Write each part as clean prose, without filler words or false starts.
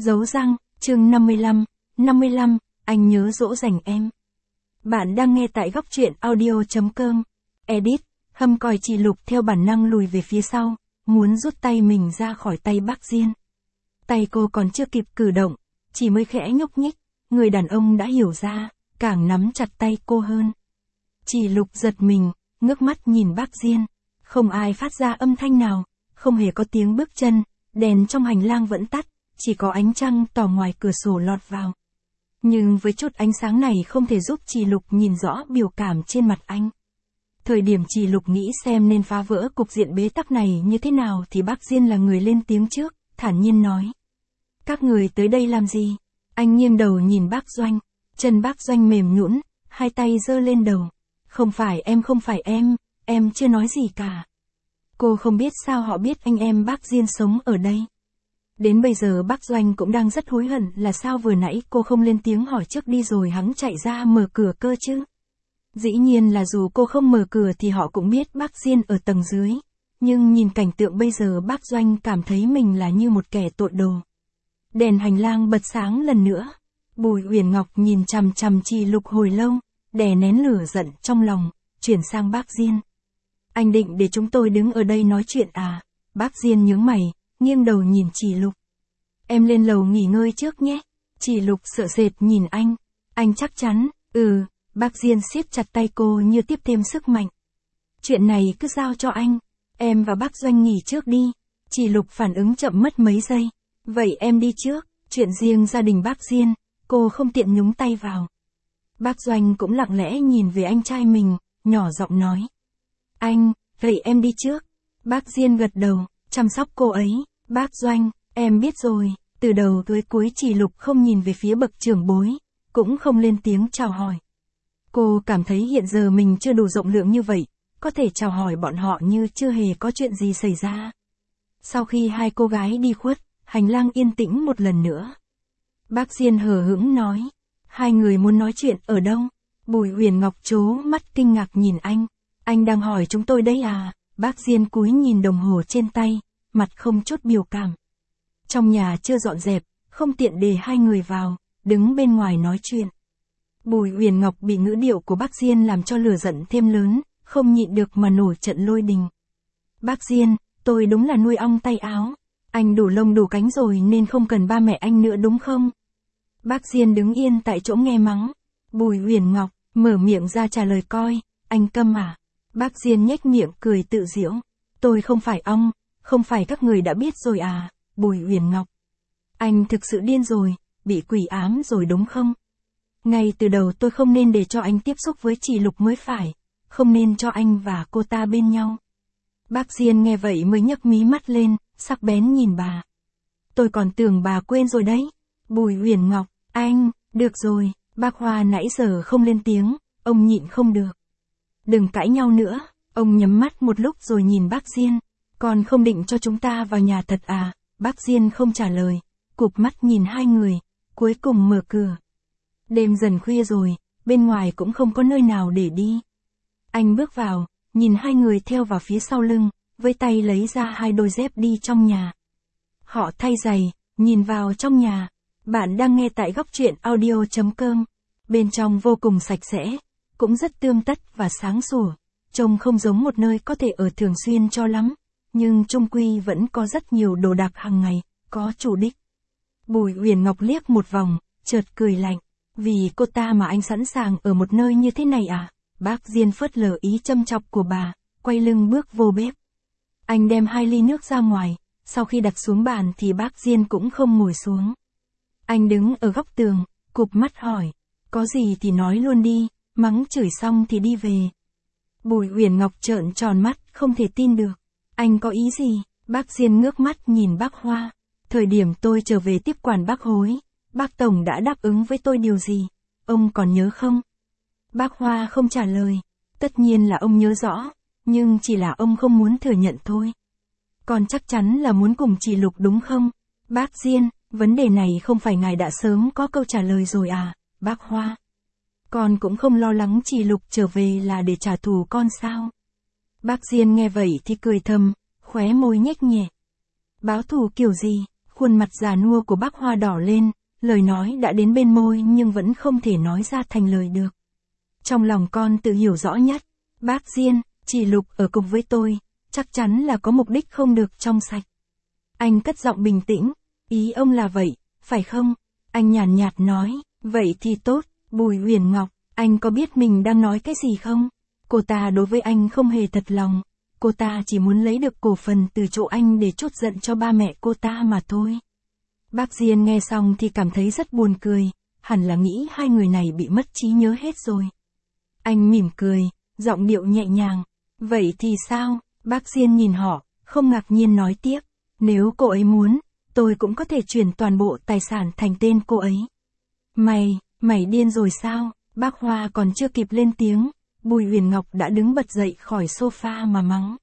Dấu răng, chương 55, anh nhớ dỗ dành em. Bạn đang nghe tại góc truyện audio.com. Edit, Hâm còi chị Lục theo bản năng lùi về phía sau, muốn rút tay mình ra khỏi tay bác Diên. Tay cô còn chưa kịp cử động, chỉ mới khẽ nhúc nhích, người đàn ông đã hiểu ra, càng nắm chặt tay cô hơn. Chị Lục giật mình, ngước mắt nhìn bác Diên. Không ai phát ra âm thanh nào, không hề có tiếng bước chân, đèn trong hành lang vẫn tắt, chỉ có ánh trăng tỏ ngoài cửa sổ lọt vào. Nhưng với chút ánh sáng này không thể giúp chị Lục nhìn rõ biểu cảm trên mặt anh. Thời điểm chị Lục nghĩ xem nên phá vỡ cục diện bế tắc này như thế nào thì bác Diên là người lên tiếng trước, thản nhiên nói. Các người tới đây làm gì? Anh nghiêng đầu nhìn bác Doanh, chân bác Doanh mềm nhũn, hai tay giơ lên đầu. Không phải em chưa nói gì cả. Cô không biết sao họ biết anh em bác Diên sống ở đây. Đến bây giờ bác Doanh cũng đang rất hối hận là sao vừa nãy cô không lên tiếng hỏi trước đi rồi hắn chạy ra mở cửa cơ chứ. Dĩ nhiên là dù cô không mở cửa thì họ cũng biết bác Diên ở tầng dưới. Nhưng nhìn cảnh tượng bây giờ bác Doanh cảm thấy mình là như một kẻ tội đồ. Đèn hành lang bật sáng lần nữa. Bùi Uyển Ngọc nhìn chằm chằm chị Lục hồi lâu, đè nén lửa giận trong lòng, chuyển sang bác Diên. Anh định để chúng tôi đứng ở đây nói chuyện à? Bác Diên nhướng mày, nghiêng đầu nhìn chị Lục. Em lên lầu nghỉ ngơi trước nhé. Chị Lục sợ sệt nhìn anh. Anh chắc chắn, bác Diên siết chặt tay cô như tiếp thêm sức mạnh. Chuyện này cứ giao cho anh. Em và bác Doanh nghỉ trước đi. Chị Lục phản ứng chậm mất mấy giây. Vậy em đi trước, chuyện riêng gia đình bác Diên, cô không tiện nhúng tay vào. Bác Doanh cũng lặng lẽ nhìn về anh trai mình, nhỏ giọng nói. Anh, vậy em đi trước. Bác Diên gật đầu, chăm sóc cô ấy. Bác Doanh, em biết rồi. Từ đầu tới cuối chị Lục không nhìn về phía bậc trưởng bối, cũng không lên tiếng chào hỏi. Cô cảm thấy hiện giờ mình chưa đủ rộng lượng như vậy, có thể chào hỏi bọn họ như chưa hề có chuyện gì xảy ra. Sau khi hai cô gái đi khuất, hành lang yên tĩnh một lần nữa. Bác Diên hờ hững nói. Hai người muốn nói chuyện ở đâu? Bùi Uyển Ngọc trố mắt kinh ngạc nhìn anh. Anh đang hỏi chúng tôi đấy à? Bác Diên cúi nhìn đồng hồ trên tay, mặt không chút biểu cảm. Trong nhà chưa dọn dẹp, không tiện để hai người vào, đứng bên ngoài nói chuyện. Bùi Uyển Ngọc bị ngữ điệu của bác Diên làm cho lửa giận thêm lớn, không nhịn được mà nổi trận lôi đình. Bác Diên, tôi đúng là nuôi ong tay áo. Anh đủ lông đủ cánh rồi nên không cần ba mẹ anh nữa đúng không? Bác Diên đứng yên tại chỗ nghe mắng. Bùi Uyển Ngọc mở miệng ra trả lời coi, anh câm à? Bác Diên nhếch miệng cười tự giễu. Tôi không phải ong, không phải các người đã biết rồi à? Bùi Uyển Ngọc. Anh thực sự điên rồi, bị quỷ ám rồi đúng không? Ngay từ đầu tôi không nên để cho anh tiếp xúc với chị Lục mới phải, không nên cho anh và cô ta bên nhau. Bác Diên nghe vậy mới nhấc mí mắt lên, sắc bén nhìn bà. Tôi còn tưởng bà quên rồi đấy. Bùi Uyển Ngọc, anh, được rồi, bác Hoa nãy giờ không lên tiếng, ông nhịn không được. Đừng cãi nhau nữa, ông nhắm mắt một lúc rồi nhìn bác Diên. Còn không định cho chúng ta vào nhà thật à? Bác Diên không trả lời, cụp mắt nhìn hai người, cuối cùng mở cửa. Đêm dần khuya rồi, bên ngoài cũng không có nơi nào để đi. Anh bước vào, nhìn hai người theo vào phía sau lưng, với tay lấy ra hai đôi dép đi trong nhà. Họ thay giày, nhìn vào trong nhà. Bạn đang nghe tại góc truyện audio.com. Bên trong vô cùng sạch sẽ, cũng rất tươm tất và sáng sủa. Trông không giống một nơi có thể ở thường xuyên cho lắm. Nhưng chung quy vẫn có rất nhiều đồ đạc hàng ngày, có chủ đích. Bùi Uyển Ngọc liếc một vòng, chợt cười lạnh. Vì cô ta mà anh sẵn sàng ở một nơi như thế này à? Bác Diên phớt lờ ý châm chọc của bà, quay lưng bước vô bếp. Anh đem 2 ly nước ra ngoài, sau khi đặt xuống bàn thì bác Diên cũng không ngồi xuống. Anh đứng ở góc tường, cụp mắt hỏi, có gì thì nói luôn đi, mắng chửi xong thì đi về. Bùi Uyển Ngọc trợn tròn mắt, không thể tin được. Anh có ý gì? Bác Diên ngước mắt nhìn bác Hoa. Thời điểm tôi trở về tiếp quản bác Hối, bác Tổng đã đáp ứng với tôi điều gì? Ông còn nhớ không? Bác Hoa không trả lời. Tất nhiên là ông nhớ rõ, nhưng chỉ là ông không muốn thừa nhận thôi. Còn chắc chắn là muốn cùng chị Lục đúng không? Bác Diên, vấn đề này không phải ngài đã sớm có câu trả lời rồi à? Bác Hoa. Con cũng không lo lắng chị Lục trở về là để trả thù con sao? Bác Diên nghe vậy thì cười thầm, khóe môi nhếch nhẹ. Báo thù kiểu gì? Khuôn mặt già nua của bác Hoa đỏ lên, lời nói đã đến bên môi nhưng vẫn không thể nói ra thành lời được. Trong lòng con tự hiểu rõ nhất, bác Diên, chị Lục ở cùng với tôi, chắc chắn là có mục đích không được trong sạch. Anh cất giọng bình tĩnh, ý ông là vậy, phải không? Anh nhàn nhạt nói, vậy thì tốt, Bùi Uyển Ngọc, anh có biết mình đang nói cái gì không? Cô ta đối với anh không hề thật lòng, cô ta chỉ muốn lấy được cổ phần từ chỗ anh để trút giận cho ba mẹ cô ta mà thôi. Bác Diên nghe xong thì cảm thấy rất buồn cười, hẳn là nghĩ hai người này bị mất trí nhớ hết rồi. Anh mỉm cười, giọng điệu nhẹ nhàng, vậy thì sao? Bác Diên nhìn họ, không ngạc nhiên nói tiếp, nếu cô ấy muốn, tôi cũng có thể chuyển toàn bộ tài sản thành tên cô ấy. Mày điên rồi sao? Bác Hoa còn chưa kịp lên tiếng, Bùi Uyển Ngọc đã đứng bật dậy khỏi sofa mà mắng.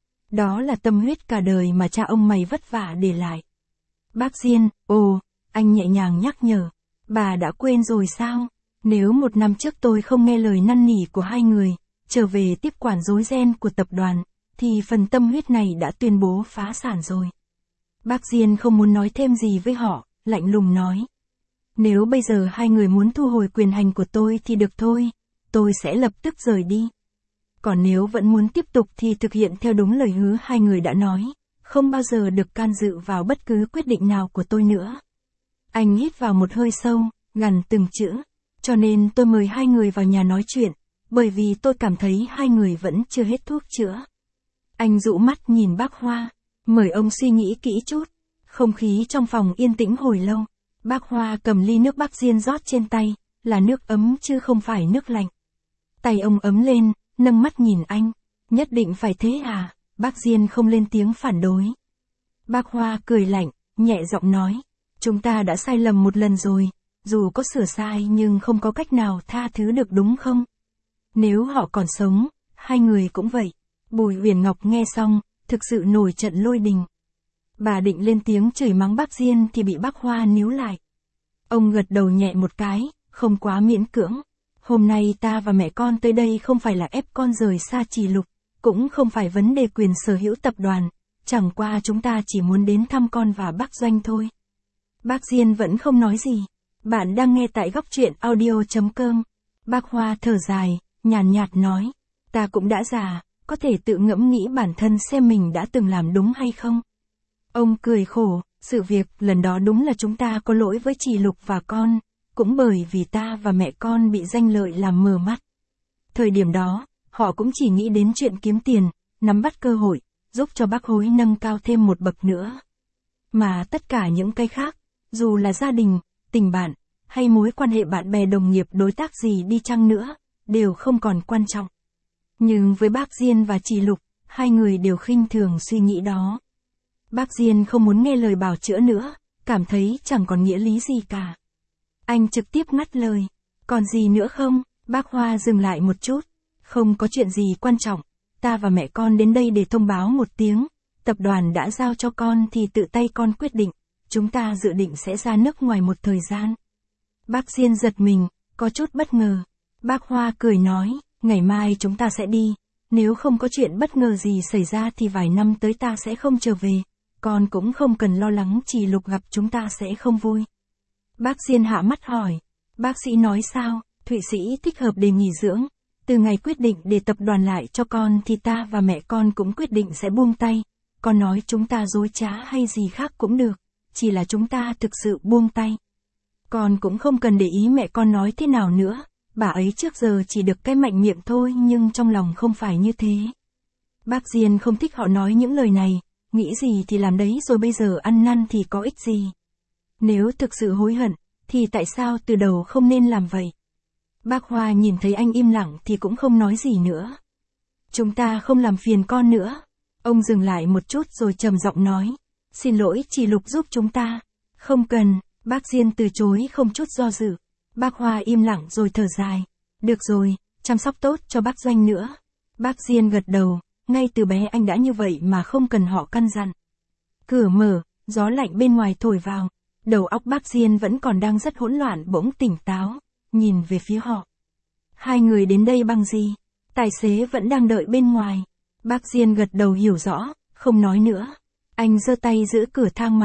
Đó là tâm huyết cả đời mà cha ông mày vất vả để lại. Bác Diên, anh nhẹ nhàng nhắc nhở, bà đã quên rồi sao? Nếu 1 năm trước tôi không nghe lời năn nỉ của hai người, trở về tiếp quản rối ren của tập đoàn, thì phần tâm huyết này đã tuyên bố phá sản rồi. Bác Diên không muốn nói thêm gì với họ, lạnh lùng nói. Nếu bây giờ hai người muốn thu hồi quyền hành của tôi thì được thôi, tôi sẽ lập tức rời đi. Còn nếu vẫn muốn tiếp tục thì thực hiện theo đúng lời hứa hai người đã nói, không bao giờ được can dự vào bất cứ quyết định nào của tôi nữa. Anh hít vào một hơi sâu, gằn từng chữ, cho nên tôi mời hai người vào nhà nói chuyện, bởi vì tôi cảm thấy hai người vẫn chưa hết thuốc chữa. Anh dụ mắt nhìn bác Hoa, mời ông suy nghĩ kỹ chút. Không khí trong phòng yên tĩnh hồi lâu, bác Hoa cầm ly nước bác Diên rót trên tay, là nước ấm chứ không phải nước lạnh. Tay ông ấm lên, nâng mắt nhìn anh, nhất định phải thế à? Bác Diên không lên tiếng phản đối. Bác Hoa cười lạnh, nhẹ giọng nói, chúng ta đã sai lầm một lần rồi, dù có sửa sai nhưng không có cách nào tha thứ được đúng không? Nếu họ còn sống, hai người cũng vậy. Bùi Uyển Ngọc nghe xong, thực sự nổi trận lôi đình. Bà định lên tiếng chửi mắng bác Diên thì bị bác Hoa níu lại. Ông gật đầu nhẹ một cái, không quá miễn cưỡng. Hôm nay ta và mẹ con tới đây không phải là ép con rời xa Trì Lục, cũng không phải vấn đề quyền sở hữu tập đoàn, chẳng qua chúng ta chỉ muốn đến thăm con và bác Doanh thôi. Bác Diên vẫn không nói gì. Bạn đang nghe tại góc truyện audio.com. Bác Hoa thở dài, nhàn nhạt nói, ta cũng đã già, có thể tự ngẫm nghĩ bản thân xem mình đã từng làm đúng hay không. Ông cười khổ, sự việc lần đó đúng là chúng ta có lỗi với Trì Lục và con, cũng bởi vì ta và mẹ con bị danh lợi làm mờ mắt. Thời điểm đó, họ cũng chỉ nghĩ đến chuyện kiếm tiền, nắm bắt cơ hội, giúp cho bác Hối nâng cao thêm một bậc nữa. Mà tất cả những cái khác, dù là gia đình, tình bạn, hay mối quan hệ bạn bè đồng nghiệp đối tác gì đi chăng nữa, đều không còn quan trọng. Nhưng với bác Diên và Trì Lục, hai người đều khinh thường suy nghĩ đó. Bác Diên không muốn nghe lời bào chữa nữa, cảm thấy chẳng còn nghĩa lý gì cả. Anh trực tiếp ngắt lời, còn gì nữa không? Bác Hoa dừng lại một chút, không có chuyện gì quan trọng, ta và mẹ con đến đây để thông báo một tiếng, tập đoàn đã giao cho con thì tự tay con quyết định, chúng ta dự định sẽ ra nước ngoài một thời gian. Bác Diên giật mình, có chút bất ngờ. Bác Hoa cười nói, ngày mai chúng ta sẽ đi, nếu không có chuyện bất ngờ gì xảy ra thì vài năm tới ta sẽ không trở về, con cũng không cần lo lắng Trì Lục gặp chúng ta sẽ không vui. Bác Diên hạ mắt hỏi, bác sĩ nói sao? Thụy Sĩ thích hợp để nghỉ dưỡng, từ ngày quyết định để tập đoàn lại cho con thì ta và mẹ con cũng quyết định sẽ buông tay, con nói chúng ta dối trá hay gì khác cũng được, chỉ là chúng ta thực sự buông tay. Con cũng không cần để ý mẹ con nói thế nào nữa, bà ấy trước giờ chỉ được cái mạnh miệng thôi nhưng trong lòng không phải như thế. Bác Diên không thích họ nói những lời này, nghĩ gì thì làm đấy rồi bây giờ ăn năn thì có ích gì. Nếu thực sự hối hận, thì tại sao từ đầu không nên làm vậy? Bác Hoa nhìn thấy anh im lặng thì cũng không nói gì nữa. Chúng ta không làm phiền con nữa. Ông dừng lại một chút rồi trầm giọng nói, xin lỗi Trì Lục giúp chúng ta. Không cần, bác Diên từ chối không chút do dự. Bác Hoa im lặng rồi thở dài. Được rồi, chăm sóc tốt cho bác Doanh nữa. Bác Diên gật đầu, ngay từ bé anh đã như vậy mà không cần họ căn dặn. Cửa mở, gió lạnh bên ngoài thổi vào. Đầu óc bác Diên vẫn còn đang rất hỗn loạn bỗng tỉnh táo, nhìn về phía họ. Hai người đến đây bằng gì? Tài xế vẫn đang đợi bên ngoài. Bác Diên gật đầu hiểu rõ, không nói nữa. Anh giơ tay giữ cửa thang máy,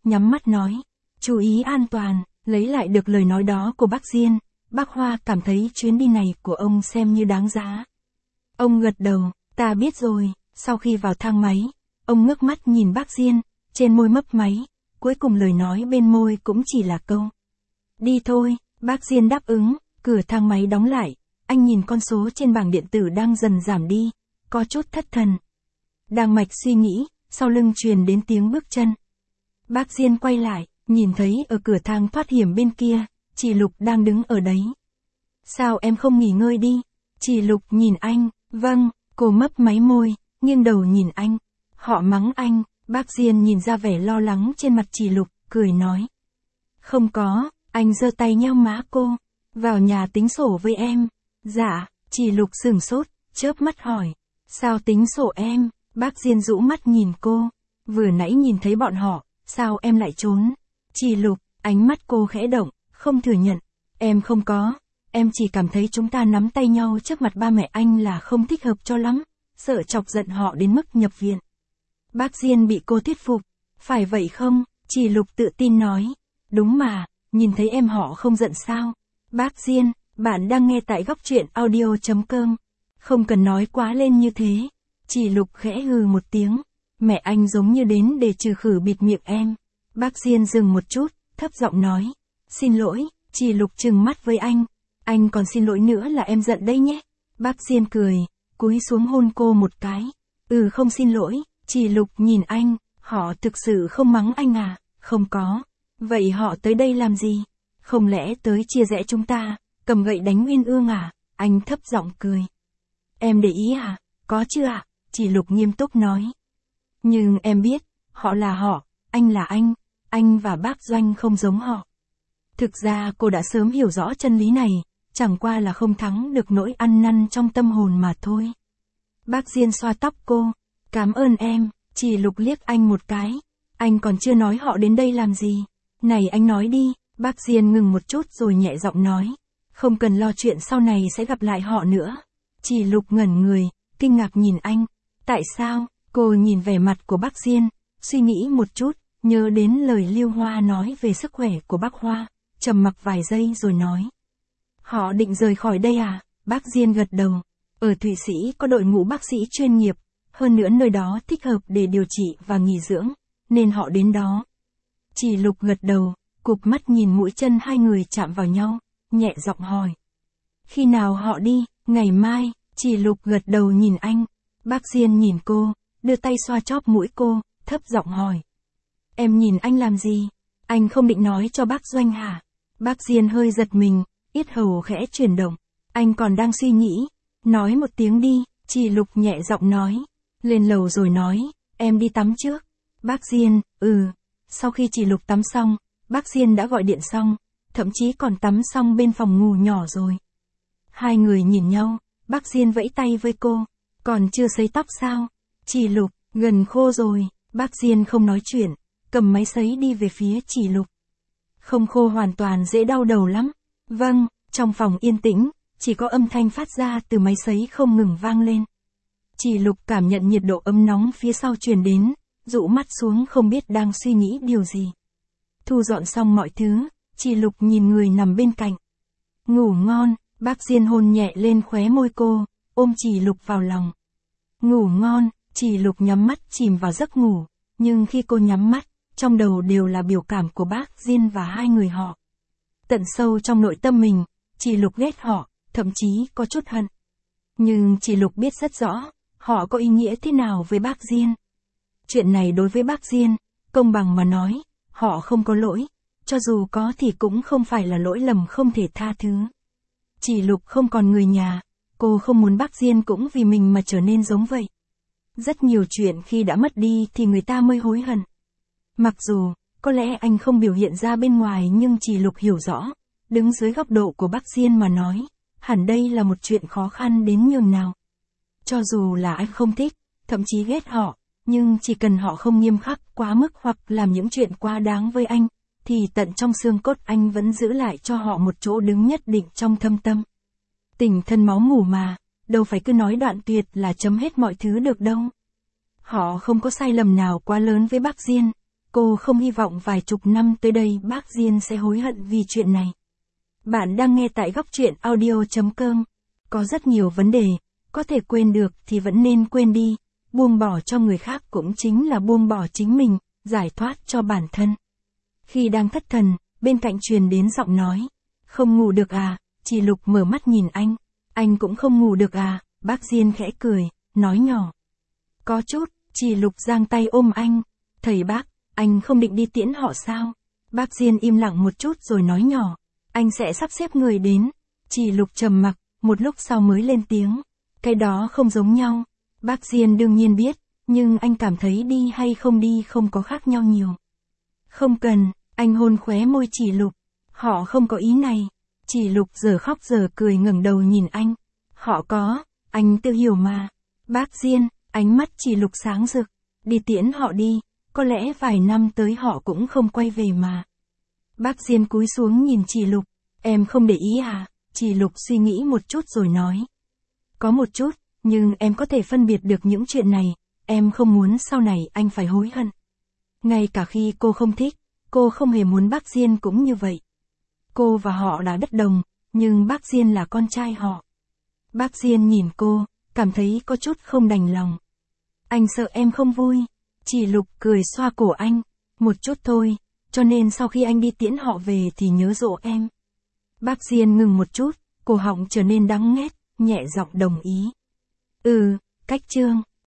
nhắm mắt nói. Chú ý an toàn, lấy lại được lời nói đó của bác Diên, bác Hoa cảm thấy chuyến đi này của ông xem như đáng giá. Ông gật đầu, ta biết rồi, sau khi vào thang máy, ông ngước mắt nhìn bác Diên, trên môi mấp máy, cuối cùng lời nói bên môi cũng chỉ là câu. Đi thôi, bác Diên đáp ứng, cửa thang máy đóng lại, anh nhìn con số trên bảng điện tử đang dần giảm đi, có chút thất thần. Đang mạch suy nghĩ, sau lưng truyền đến tiếng bước chân. Bác Diên quay lại, nhìn thấy ở cửa thang thoát hiểm bên kia, chị Lục đang đứng ở đấy. Sao em không nghỉ ngơi đi? Chị Lục nhìn anh, vâng, cô mấp máy môi, nghiêng đầu nhìn anh. Họ mắng anh, bác Diên nhìn ra vẻ lo lắng trên mặt chị Lục, cười nói. Không có, anh giơ tay nheo má cô, vào nhà tính sổ với em. Dạ, chị Lục sửng sốt, chớp mắt hỏi. Sao tính sổ em? Bác Diên rũ mắt nhìn cô. Vừa nãy nhìn thấy bọn họ, sao em lại trốn? Chị Lục, ánh mắt cô khẽ động, không thừa nhận. Em không có, em chỉ cảm thấy chúng ta nắm tay nhau trước mặt ba mẹ anh là không thích hợp cho lắm, sợ chọc giận họ đến mức nhập viện. Bác Diên bị cô thuyết phục. Phải vậy không? Chị Lục tự tin nói. Đúng mà, nhìn thấy em họ không giận sao? Bác Diên, bạn đang nghe tại góc truyện audio.com. Không cần nói quá lên như thế. Chị Lục khẽ hừ một tiếng. Mẹ anh giống như đến để trừ khử bịt miệng em. Bác Diên dừng một chút, thấp giọng nói. Xin lỗi, chị Lục trừng mắt với anh. Anh còn xin lỗi nữa là em giận đây nhé. Bác Diên cười, cúi xuống hôn cô một cái. Không xin lỗi, chị Lục nhìn anh, họ thực sự không mắng anh à? Không có. Vậy họ tới đây làm gì? Không lẽ tới chia rẽ chúng ta, cầm gậy đánh Uyên Ương à? Anh thấp giọng cười. Em để ý à? Có chứ ạ? Chị Lục nghiêm túc nói. Nhưng em biết, họ là họ, anh là anh và bác Doanh không giống họ. Thực ra cô đã sớm hiểu rõ chân lý này, chẳng qua là không thắng được nỗi ăn năn trong tâm hồn mà thôi. Bác Diên xoa tóc cô, cảm ơn em, chị Lục liếc anh một cái. Anh còn chưa nói họ đến đây làm gì. Này anh nói đi, bác Diên ngừng một chút rồi nhẹ giọng nói. Không cần lo chuyện sau này sẽ gặp lại họ nữa. Chị Lục ngẩn người, kinh ngạc nhìn anh. Tại sao? Cô nhìn vẻ mặt của bác Diên, suy nghĩ một chút, nhớ đến lời Lưu Hoa nói về sức khỏe của bác Hoa, trầm mặc vài giây rồi nói. Họ định rời khỏi đây à? Bác Diên gật đầu. Ở Thụy Sĩ có đội ngũ bác sĩ chuyên nghiệp, hơn nữa nơi đó thích hợp để điều trị và nghỉ dưỡng, nên họ đến đó. Chị Lục gật đầu, cụp mắt nhìn mũi chân hai người chạm vào nhau, nhẹ giọng hỏi. Khi nào họ đi? Ngày mai. Chị Lục gật đầu nhìn anh. Bác Diên nhìn cô, đưa tay xoa chóp mũi cô, thấp giọng hỏi. Em nhìn anh làm gì? Anh không định nói cho bác Doanh hả? Bác Diên hơi giật mình, yết hầu khẽ chuyển động. Anh còn đang suy nghĩ. Nói một tiếng đi, chị Lục nhẹ giọng nói. Lên lầu rồi nói, em đi tắm trước. Bác Diên, Sau khi chị Lục tắm xong, bác Diên đã gọi điện xong, thậm chí còn tắm xong bên phòng ngủ nhỏ rồi. Hai người nhìn nhau, bác Diên vẫy tay với cô. Còn chưa sấy tóc sao? Chị Lục, gần khô rồi. Bác Diên không nói chuyện, cầm máy sấy đi về phía chị Lục. Không khô hoàn toàn dễ đau đầu lắm. Vâng, trong phòng yên tĩnh, chỉ có âm thanh phát ra từ máy sấy không ngừng vang lên. Chị Lục cảm nhận nhiệt độ ấm nóng phía sau truyền đến, dụ mắt xuống không biết đang suy nghĩ điều gì. Thu dọn xong mọi thứ, chị Lục nhìn người nằm bên cạnh. Ngủ ngon, bác Diên hôn nhẹ lên khóe môi cô, ôm chị Lục vào lòng. Ngủ ngon, chị Lục nhắm mắt chìm vào giấc ngủ, nhưng khi cô nhắm mắt, trong đầu đều là biểu cảm của bác Diên và hai người họ. Tận sâu trong nội tâm mình, chị Lục ghét họ, thậm chí có chút hận. Nhưng chị Lục biết rất rõ, họ có ý nghĩa thế nào với bác Diên. Chuyện này đối với bác Diên, công bằng mà nói, họ không có lỗi, cho dù có thì cũng không phải là lỗi lầm không thể tha thứ. Chị Lục không còn người nhà, cô không muốn bác Diên cũng vì mình mà trở nên giống vậy. Rất nhiều chuyện khi đã mất đi thì người ta mới hối hận. Mặc dù, có lẽ anh không biểu hiện ra bên ngoài nhưng chị Lục hiểu rõ, đứng dưới góc độ của bác Diên mà nói, hẳn đây là một chuyện khó khăn đến nhường nào. Cho dù là anh không thích, thậm chí ghét họ, nhưng chỉ cần họ không nghiêm khắc quá mức hoặc làm những chuyện quá đáng với anh, thì tận trong xương cốt anh vẫn giữ lại cho họ một chỗ đứng nhất định trong thâm tâm. Tình thân máu mủ mà, đâu phải cứ nói đoạn tuyệt là chấm hết mọi thứ được đâu. Họ không có sai lầm nào quá lớn với bác Diên, Cô không hy vọng vài chục năm tới đây bác Diên sẽ hối hận vì chuyện này. Bạn đang nghe tại góc truyện audio.com. Có rất nhiều vấn đề, có thể quên được thì vẫn nên quên đi. Buông bỏ cho người khác cũng chính là buông bỏ chính mình, giải thoát cho bản thân. Khi đang thất thần, bên cạnh truyền đến giọng nói. Không ngủ được à? Chị Lục mở mắt nhìn anh. Anh cũng không ngủ được à? Bác Diên khẽ cười, nói nhỏ. Có chút, chị Lục giang tay ôm anh. Thầy bác, anh không định đi tiễn họ sao? Bác Diên im lặng một chút rồi nói nhỏ. Anh sẽ sắp xếp người đến. Chị Lục trầm mặc, một lúc sau mới lên tiếng. Cái đó không giống nhau. Bác Diên đương nhiên biết, nhưng anh cảm thấy đi hay không đi không có khác nhau nhiều. Không cần, anh hôn khóe môi chị Lục. Họ không có ý này. Chị Lục giờ khóc giờ cười ngẩng đầu nhìn anh. Họ có, anh tự hiểu mà. Bác Diên, ánh mắt chị Lục sáng rực. Đi tiễn họ đi, có lẽ vài năm tới họ cũng không quay về mà. Bác Diên cúi xuống nhìn chị Lục. Em không để ý à? Chị Lục suy nghĩ một chút rồi nói. Có một chút, nhưng em có thể phân biệt được những chuyện này. Em không muốn sau này anh phải hối hận. Ngay cả khi cô không thích, cô không hề muốn bác Diên cũng như vậy. Cô và họ đã bất đồng, nhưng bác Diên là con trai họ. Bác Diên nhìn cô, cảm thấy có chút không đành lòng. Anh sợ em không vui. Chị Lục cười xoa cổ anh. Một chút thôi, cho nên sau khi anh đi tiễn họ về thì nhớ dỗ em. Bác Diên ngừng một chút, cổ họng trở nên đắng nghét, nhẹ giọng đồng ý. Cách chương.